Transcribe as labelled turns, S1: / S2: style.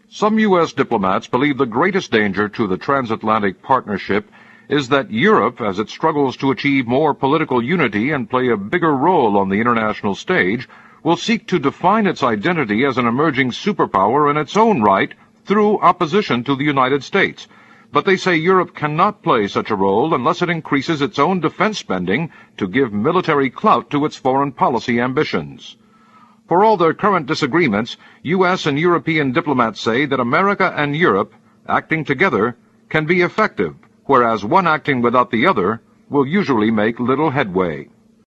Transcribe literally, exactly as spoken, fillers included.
S1: Some U S diplomats believe the greatest danger to the transatlantic partnership is that Europe, as it struggles to achieve more political unity and play a bigger role on the international stage, will seek to define its identity as an emerging superpower in its own right through opposition to the United States. But they say Europe cannot play such a role unless it increases its own defense spending to give military clout to its foreign policy ambitions. For all their current disagreements, U S and European diplomats say that America and Europe, acting together, can be effective, whereas one acting without the other will usually make little headway.